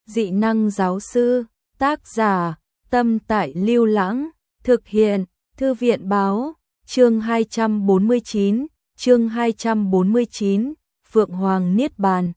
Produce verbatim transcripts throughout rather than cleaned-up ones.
Dị năng giáo sư, tác giả, Tâm Tại Lưu Lãng, thực hiện, Thư viện báo, chương hai trăm bốn mươi chín, chương hai trăm bốn mươi chín, Phượng Hoàng Niết Bàn.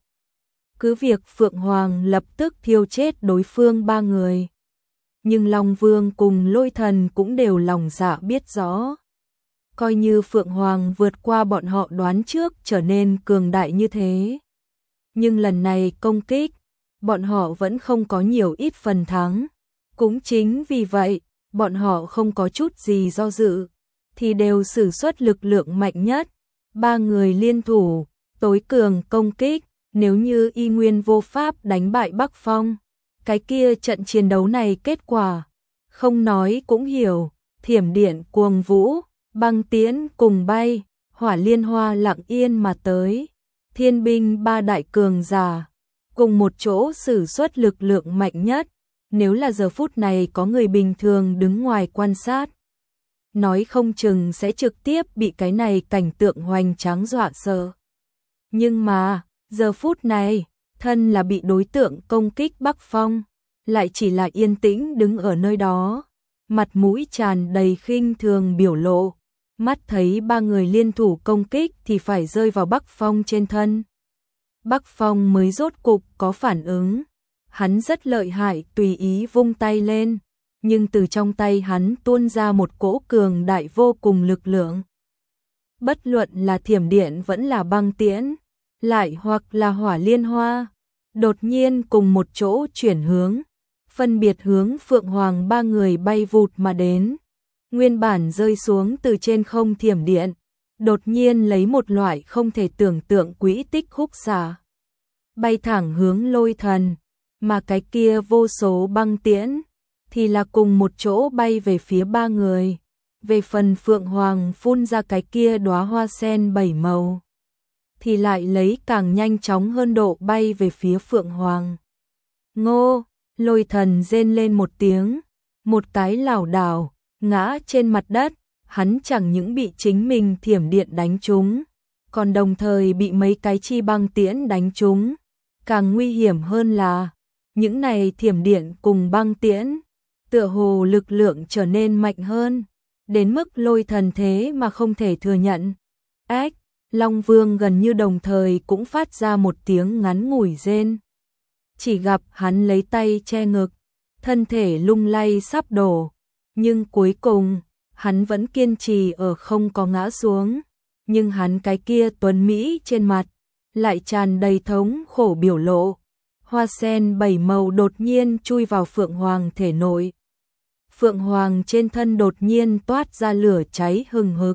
Cứ việc Phượng Hoàng lập tức thiêu chết đối phương ba người, nhưng Long Vương cùng Lôi Thần cũng đều lòng dạ biết rõ. Coi như Phượng Hoàng vượt qua bọn họ đoán trước trở nên cường đại như thế, nhưng lần này công kích, bọn họ vẫn không có nhiều ít phần thắng. Cũng chính vì vậy, bọn họ không có chút gì do dự, thì đều sử xuất lực lượng mạnh nhất. Ba người liên thủ, tối cường công kích, nếu như y nguyên vô pháp đánh bại Bắc Phong, cái kia trận chiến đấu này kết quả, không nói cũng hiểu. Thiểm điện cuồng vũ, băng tiễn cùng bay, hỏa liên hoa lặng yên mà tới. Thiên binh ba đại cường giả, cùng một chỗ sử xuất lực lượng mạnh nhất. Nếu là giờ phút này có người bình thường đứng ngoài quan sát, nói không chừng sẽ trực tiếp bị cái này cảnh tượng hoành tráng dọa sợ. Nhưng mà, giờ phút này, thân là bị đối tượng công kích Bắc Phong, lại chỉ là yên tĩnh đứng ở nơi đó, mặt mũi tràn đầy khinh thường biểu lộ, mắt thấy ba người liên thủ công kích thì phải rơi vào Bắc Phong trên thân. Bắc Phong mới rốt cục có phản ứng. Hắn rất lợi hại, tùy ý vung tay lên, nhưng từ trong tay hắn tuôn ra một cỗ cường đại vô cùng lực lượng. Bất luận là thiểm điện vẫn là băng tiễn, lại hoặc là hỏa liên hoa, đột nhiên cùng một chỗ chuyển hướng, phân biệt hướng Phượng Hoàng ba người bay vụt mà đến. Nguyên bản rơi xuống từ trên không thiểm điện, đột nhiên lấy một loại không thể tưởng tượng quỹ tích khúc xạ, bay thẳng hướng Lôi Thần. Mà cái kia vô số băng tiễn thì là cùng một chỗ bay về phía ba người. Về phần Phượng Hoàng phun ra cái kia đóa hoa sen bảy màu thì lại lấy càng nhanh chóng hơn độ bay về phía Phượng Hoàng. Ngô, Lôi Thần rên lên một tiếng, một cái lảo đảo ngã trên mặt đất. Hắn chẳng những bị chính mình thiểm điện đánh trúng, còn đồng thời bị mấy cái chi băng tiễn đánh trúng. Càng nguy hiểm hơn là những này thiểm điện cùng băng tiễn, tựa hồ lực lượng trở nên mạnh hơn, đến mức Lôi Thần thế mà không thể thừa nhận. Ách, Long Vương gần như đồng thời cũng phát ra một tiếng ngắn ngủi rên. Chỉ gặp hắn lấy tay che ngực, thân thể lung lay sắp đổ, nhưng cuối cùng, hắn vẫn kiên trì ở không có ngã xuống. Nhưng hắn cái kia tuấn Mỹ trên mặt, lại tràn đầy thống khổ biểu lộ. Hoa sen bảy màu đột nhiên chui vào Phượng Hoàng thể nội. Phượng Hoàng trên thân đột nhiên toát ra lửa cháy hừng hực.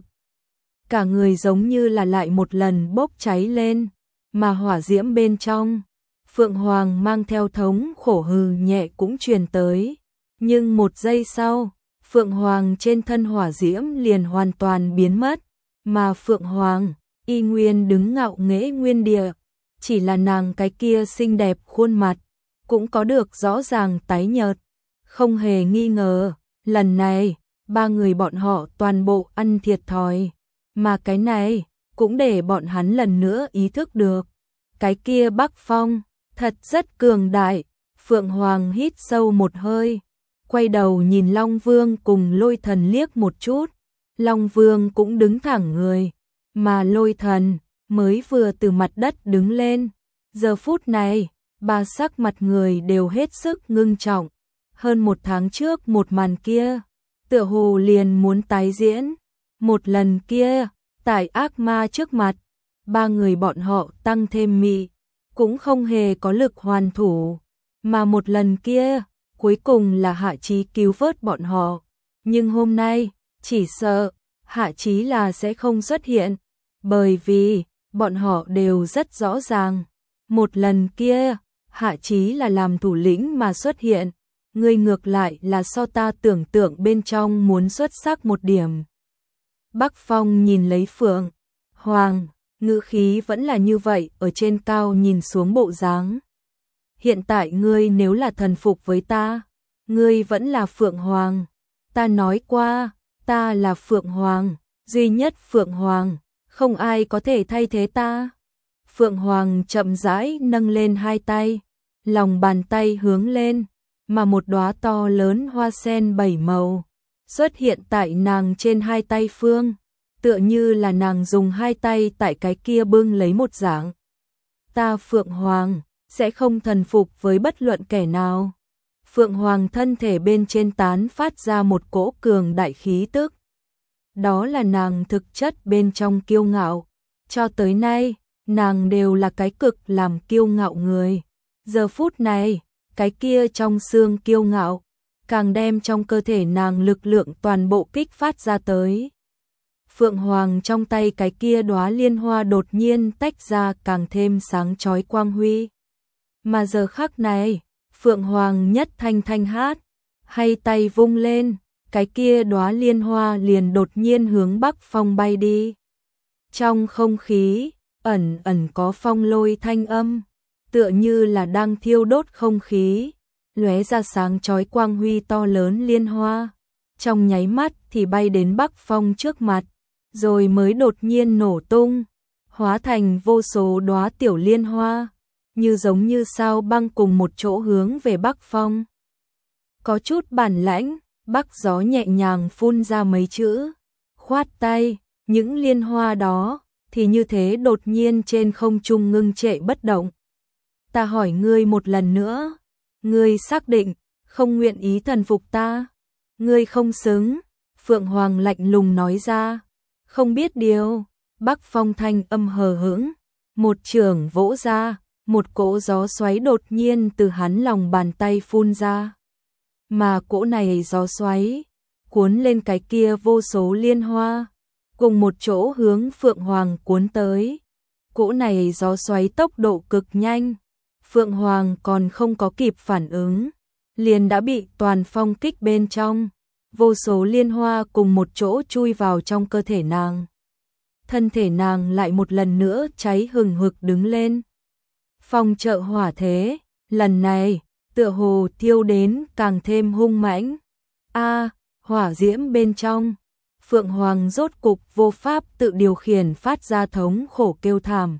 Cả người giống như là lại một lần bốc cháy lên, mà hỏa diễm bên trong, Phượng Hoàng mang theo thống khổ hừ nhẹ cũng truyền tới. Nhưng một giây sau, Phượng Hoàng trên thân hỏa diễm liền hoàn toàn biến mất, mà Phượng Hoàng y nguyên đứng ngạo nghễ nguyên địa. Chỉ là nàng cái kia xinh đẹp khuôn mặt, cũng có được rõ ràng tái nhợt. Không hề nghi ngờ, lần này, ba người bọn họ toàn bộ ăn thiệt thòi. Mà cái này, cũng để bọn hắn lần nữa ý thức được. Cái kia Bắc Phong, thật rất cường đại. Phượng Hoàng hít sâu một hơi, quay đầu nhìn Long Vương cùng Lôi Thần liếc một chút. Long Vương cũng đứng thẳng người, mà Lôi Thần mới vừa từ mặt đất đứng lên. Giờ phút này, ba sắc mặt người đều hết sức ngưng trọng. Hơn một tháng trước một màn kia, tựa hồ liền muốn tái diễn. Một lần kia, tại ác ma trước mặt, ba người bọn họ tăng thêm mị, cũng không hề có lực hoàn thủ. Mà một lần kia, cuối cùng là Hạ Chí cứu vớt bọn họ. Nhưng hôm nay, chỉ sợ, Hạ Chí là sẽ không xuất hiện. Bởi vì, bọn họ đều rất rõ ràng. Một lần kia, Hạ Chí là làm thủ lĩnh mà xuất hiện. Người ngược lại là so ta tưởng tượng bên trong muốn xuất sắc một điểm. Bắc Phong nhìn lấy Phượng Hoàng, ngữ khí vẫn là như vậy, ở trên cao nhìn xuống bộ dáng. Hiện tại ngươi nếu là thần phục với ta, ngươi vẫn là Phượng Hoàng. Ta nói qua, ta là Phượng Hoàng, duy nhất Phượng Hoàng, không ai có thể thay thế ta. Phượng Hoàng chậm rãi nâng lên hai tay, lòng bàn tay hướng lên, mà một đóa to lớn hoa sen bảy màu xuất hiện tại nàng trên hai tay phương, tựa như là nàng dùng hai tay tại cái kia bưng lấy một dạng. Ta Phượng Hoàng sẽ không thần phục với bất luận kẻ nào. Phượng Hoàng thân thể bên trên tán phát ra một cỗ cường đại khí tức. Đó là nàng thực chất bên trong kiêu ngạo. Cho tới nay, nàng đều là cái cực làm kiêu ngạo người. Giờ phút này, cái kia trong xương kiêu ngạo, càng đem trong cơ thể nàng lực lượng toàn bộ kích phát ra tới. Phượng Hoàng trong tay cái kia đóa liên hoa đột nhiên tách ra càng thêm sáng chói quang huy. Mà giờ khắc này, Phượng Hoàng nhất thanh thanh hát, hay tay vung lên, cái kia đóa liên hoa liền đột nhiên hướng Bắc Phong bay đi. Trong không khí, ẩn ẩn có phong lôi thanh âm, tựa như là đang thiêu đốt không khí, lóe ra sáng chói quang huy to lớn liên hoa. Trong nháy mắt thì bay đến Bắc Phong trước mặt, rồi mới đột nhiên nổ tung, hóa thành vô số đóa tiểu liên hoa, như giống như sao băng cùng một chỗ hướng về Bắc Phong. Có chút bản lãnh, Bắc gió nhẹ nhàng phun ra mấy chữ, khoát tay, những liên hoa đó thì như thế đột nhiên trên không trung ngưng trệ bất động. Ta hỏi ngươi một lần nữa, ngươi xác định không nguyện ý thần phục ta? Ngươi không xứng. Phượng Hoàng lạnh lùng nói ra. Không biết điều. Bắc Phong thanh âm hờ hững, một chưởng vỗ ra, một cỗ gió xoáy đột nhiên từ hắn lòng bàn tay phun ra. Mà cỗ này gió xoáy cuốn lên cái kia vô số liên hoa, cùng một chỗ hướng Phượng Hoàng cuốn tới. Cỗ này gió xoáy tốc độ cực nhanh, Phượng Hoàng còn không có kịp phản ứng, liền đã bị toàn phong kích bên trong. Vô số liên hoa cùng một chỗ chui vào trong cơ thể nàng. Thân thể nàng lại một lần nữa cháy hừng hực đứng lên. Phong trợ hỏa thế, lần này, tựa hồ thiêu đến càng thêm hung mãnh. A, hỏa diễm bên trong, Phượng Hoàng rốt cục vô pháp tự điều khiển phát ra thống khổ kêu thảm.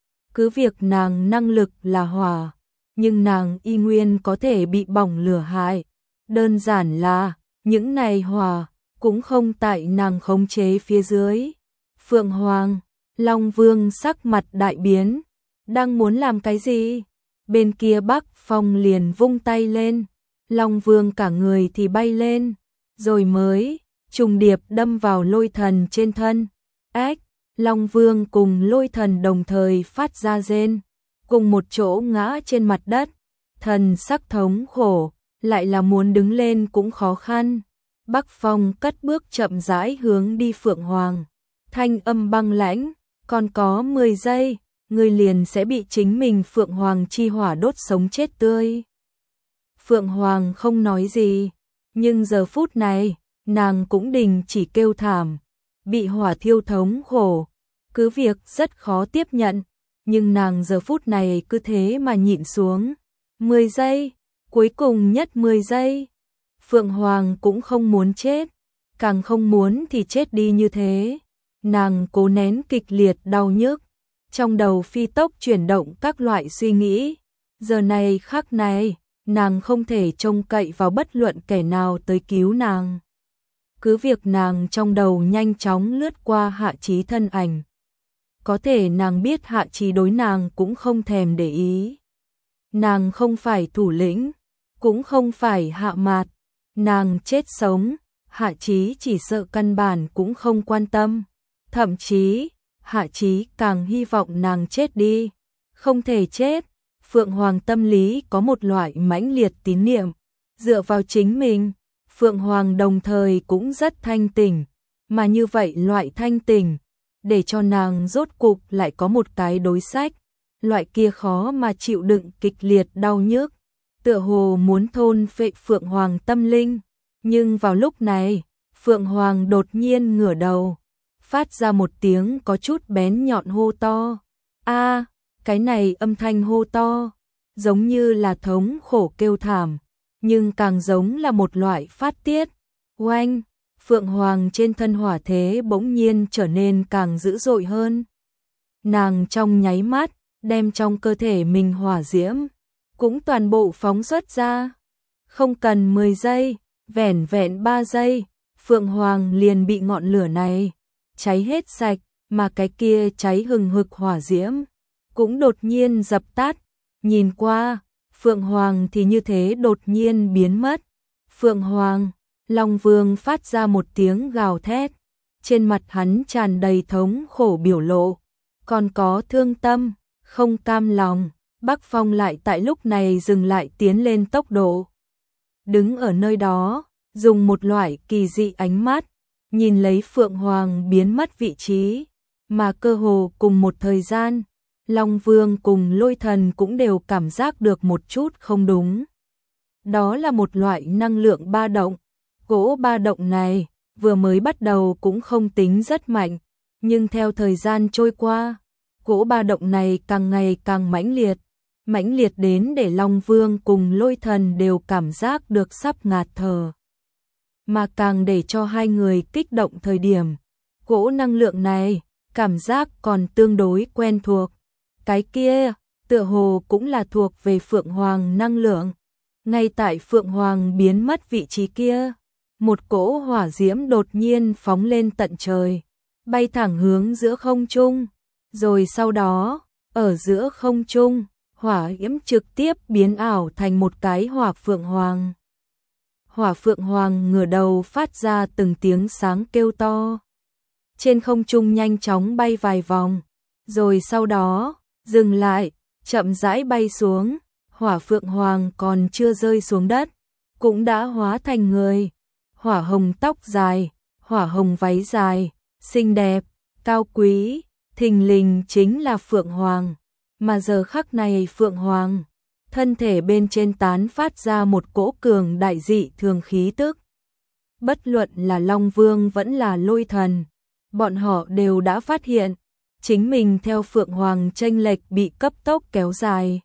Cứ việc nàng năng lực là hỏa, nhưng nàng y nguyên có thể bị bỏng lửa hại. Đơn giản là, những này hỏa cũng không tại nàng khống chế phía dưới. Phượng Hoàng, Long Vương sắc mặt đại biến, đang muốn làm cái gì? Bên kia Bắc Phong liền vung tay lên, Long Vương cả người thì bay lên, rồi mới trùng điệp đâm vào Lôi Thần trên thân. Ách, Long Vương cùng Lôi Thần đồng thời phát ra rên, cùng một chỗ ngã trên mặt đất, thần sắc thống khổ, lại là muốn đứng lên cũng khó khăn. Bắc Phong cất bước chậm rãi hướng đi Phượng Hoàng, thanh âm băng lãnh, còn có mười giây, ngươi liền sẽ bị chính mình Phượng Hoàng chi hỏa đốt sống chết tươi. Phượng Hoàng không nói gì, nhưng giờ phút này, nàng cũng đình chỉ kêu thảm, bị hỏa thiêu thống khổ, cứ việc rất khó tiếp nhận, nhưng nàng giờ phút này cứ thế mà nhịn xuống. mười giây, cuối cùng nhất mười giây. Phượng Hoàng cũng không muốn chết, càng không muốn thì chết đi như thế. Nàng cố nén kịch liệt đau nhức, trong đầu phi tốc chuyển động các loại suy nghĩ. Giờ này khắc này, nàng không thể trông cậy vào bất luận kẻ nào tới cứu nàng. Cứ việc nàng trong đầu nhanh chóng lướt qua Hạ Chí thân ảnh. Có thể nàng biết Hạ Chí đối nàng cũng không thèm để ý. Nàng không phải thủ lĩnh, cũng không phải Hạ Mạt. Nàng chết sống, Hạ Chí chỉ sợ căn bản cũng không quan tâm. Thậm chí, Hạ Chí càng hy vọng nàng chết đi. Không thể chết. Phượng Hoàng tâm lý có một loại mãnh liệt tín niệm. Dựa vào chính mình, Phượng Hoàng đồng thời cũng rất thanh tỉnh. Mà như vậy loại thanh tỉnh, để cho nàng rốt cục lại có một cái đối sách. Loại kia khó mà chịu đựng kịch liệt đau nhức, tựa hồ muốn thôn phệ Phượng Hoàng tâm linh. Nhưng vào lúc này, Phượng Hoàng đột nhiên ngửa đầu, phát ra một tiếng có chút bén nhọn hô to. A, cái này âm thanh hô to, giống như là thống khổ kêu thảm, nhưng càng giống là một loại phát tiết. Oanh, Phượng Hoàng trên thân hỏa thế bỗng nhiên trở nên càng dữ dội hơn. Nàng trong nháy mắt, đem trong cơ thể mình hỏa diễm, cũng toàn bộ phóng xuất ra. Không cần mười giây, vẻn vẹn ba giây, Phượng Hoàng liền bị ngọn lửa này cháy hết sạch, mà cái kia cháy hừng hực hỏa diễm cũng đột nhiên dập tắt. Nhìn qua, Phượng Hoàng thì như thế đột nhiên biến mất. Phượng Hoàng, Long Vương phát ra một tiếng gào thét, trên mặt hắn tràn đầy thống khổ biểu lộ, còn có thương tâm, không cam lòng. Bắc Phong lại tại lúc này dừng lại tiến lên tốc độ. Đứng ở nơi đó, dùng một loại kỳ dị ánh mắt, nhìn lấy Phượng Hoàng biến mất vị trí, mà cơ hồ cùng một thời gian, Long Vương cùng Lôi Thần cũng đều cảm giác được một chút không đúng. Đó là một loại năng lượng ba động. Cỗ ba động này, vừa mới bắt đầu cũng không tính rất mạnh, nhưng theo thời gian trôi qua, cỗ ba động này càng ngày càng mãnh liệt, mãnh liệt đến để Long Vương cùng Lôi Thần đều cảm giác được sắp ngạt thở. Mà càng để cho hai người kích động thời điểm, cỗ năng lượng này, cảm giác còn tương đối quen thuộc. Cái kia, tựa hồ cũng là thuộc về Phượng Hoàng năng lượng. Ngay tại Phượng Hoàng biến mất vị trí kia, một cỗ hỏa diễm đột nhiên phóng lên tận trời, bay thẳng hướng giữa không trung, rồi sau đó, ở giữa không trung, hỏa diễm trực tiếp biến ảo thành một cái hỏa Phượng Hoàng. Hỏa Phượng Hoàng ngửa đầu phát ra từng tiếng sáng kêu to. Trên không trung nhanh chóng bay vài vòng, rồi sau đó, dừng lại, chậm rãi bay xuống. Hỏa Phượng Hoàng còn chưa rơi xuống đất, cũng đã hóa thành người. Hỏa hồng tóc dài, hỏa hồng váy dài, xinh đẹp, cao quý, thình lình chính là Phượng Hoàng. Mà giờ khắc này Phượng Hoàng, thân thể bên trên tán phát ra một cỗ cường đại dị thường khí tức. Bất luận là Long Vương vẫn là Lôi Thần, bọn họ đều đã phát hiện, chính mình theo Phượng Hoàng chênh lệch bị cấp tốc kéo dài.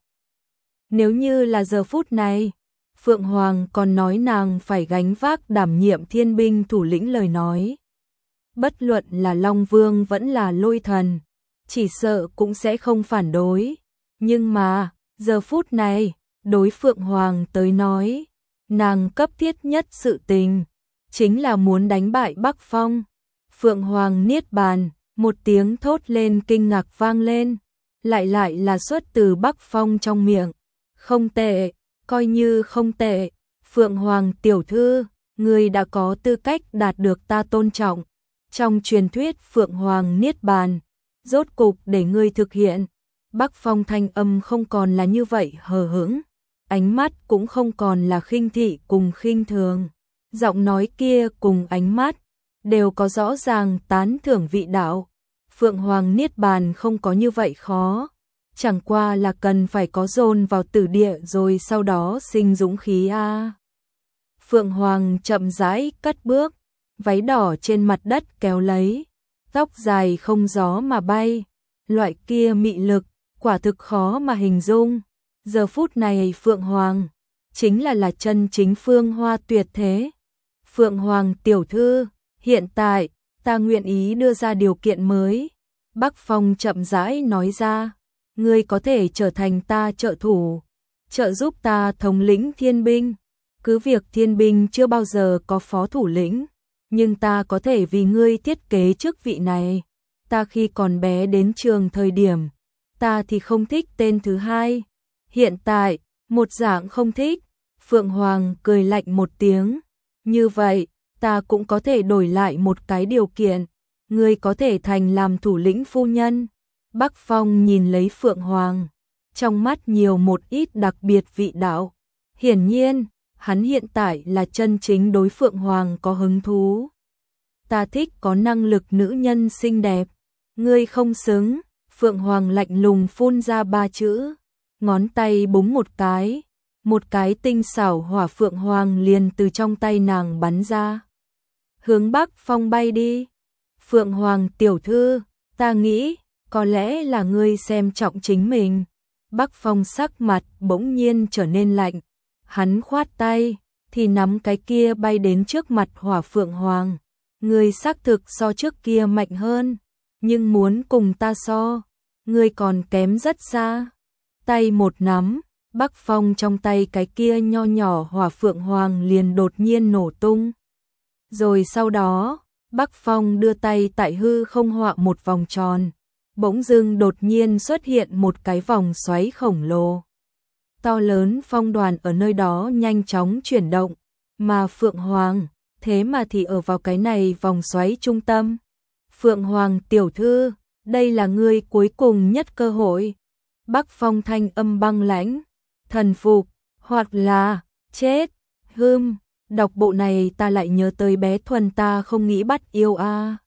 Nếu như là giờ phút này, Phượng Hoàng còn nói nàng phải gánh vác đảm nhiệm thiên binh thủ lĩnh lời nói. Bất luận là Long Vương vẫn là Lôi Thần, chỉ sợ cũng sẽ không phản đối. Nhưng mà, giờ phút này, đối Phượng Hoàng tới nói, nàng cấp thiết nhất sự tình, chính là muốn đánh bại Bắc Phong. Phượng Hoàng niết bàn, một tiếng thốt lên kinh ngạc vang lên, lại lại là xuất từ Bắc Phong trong miệng. Không tệ, coi như không tệ, Phượng Hoàng tiểu thư, người đã có tư cách đạt được ta tôn trọng. Trong truyền thuyết Phượng Hoàng niết bàn, rốt cục để ngươi thực hiện. Bắc Phong thanh âm không còn là như vậy hờ hững, ánh mắt cũng không còn là khinh thị cùng khinh thường. Giọng nói kia cùng ánh mắt đều có rõ ràng tán thưởng vị đạo. Phượng Hoàng niết bàn không có như vậy khó, chẳng qua là cần phải có dồn vào tử địa rồi sau đó sinh dũng khí a. À. Phượng Hoàng chậm rãi cất bước, váy đỏ trên mặt đất kéo lấy, tóc dài không gió mà bay, loại kia mị lực, quả thực khó mà hình dung. Giờ phút này Phượng Hoàng chính là là chân chính phương hoa tuyệt thế. Phượng Hoàng tiểu thư, hiện tại ta nguyện ý đưa ra điều kiện mới. Bắc Phong chậm rãi nói ra, ngươi có thể trở thành ta trợ thủ, trợ giúp ta thống lĩnh thiên binh. Cứ việc thiên binh chưa bao giờ có phó thủ lĩnh, nhưng ta có thể vì ngươi thiết kế chức vị này. Ta khi còn bé đến trường thời điểm, ta thì không thích tên thứ hai. Hiện tại, một dạng không thích. Phượng Hoàng cười lạnh một tiếng. Như vậy, ta cũng có thể đổi lại một cái điều kiện. Ngươi có thể thành làm thủ lĩnh phu nhân. Bắc Phong nhìn lấy Phượng Hoàng, trong mắt nhiều một ít đặc biệt vị đạo. Hiển nhiên, hắn hiện tại là chân chính đối Phượng Hoàng có hứng thú. Ta thích có năng lực nữ nhân xinh đẹp. Ngươi không xứng. Phượng Hoàng lạnh lùng phun ra ba chữ, ngón tay búng một cái, một cái tinh xảo hỏa Phượng Hoàng liền từ trong tay nàng bắn ra. Hướng Bắc Phong bay đi. Phượng Hoàng tiểu thư, ta nghĩ, có lẽ là ngươi xem trọng chính mình. Bắc Phong sắc mặt bỗng nhiên trở nên lạnh, hắn khoát tay, thì nắm cái kia bay đến trước mặt hỏa Phượng Hoàng. Ngươi xác thực so trước kia mạnh hơn, nhưng muốn cùng ta so, ngươi còn kém rất xa. Tay một nắm, Bắc Phong trong tay cái kia nho nhỏ hỏa phượng hoàng liền đột nhiên nổ tung. Rồi sau đó, Bắc Phong đưa tay tại hư không họa một vòng tròn, bỗng dưng đột nhiên xuất hiện một cái vòng xoáy khổng lồ. To lớn phong đoàn ở nơi đó nhanh chóng chuyển động, mà Phượng Hoàng, thế mà thì ở vào cái này vòng xoáy trung tâm. Phượng Hoàng tiểu thư, đây là ngươi cuối cùng nhất cơ hội. Bắc Phong thanh âm băng lãnh, thần phục, hoặc là, chết, hưm, đọc bộ này ta lại nhớ tới bé Thuần ta không nghĩ bắt yêu a.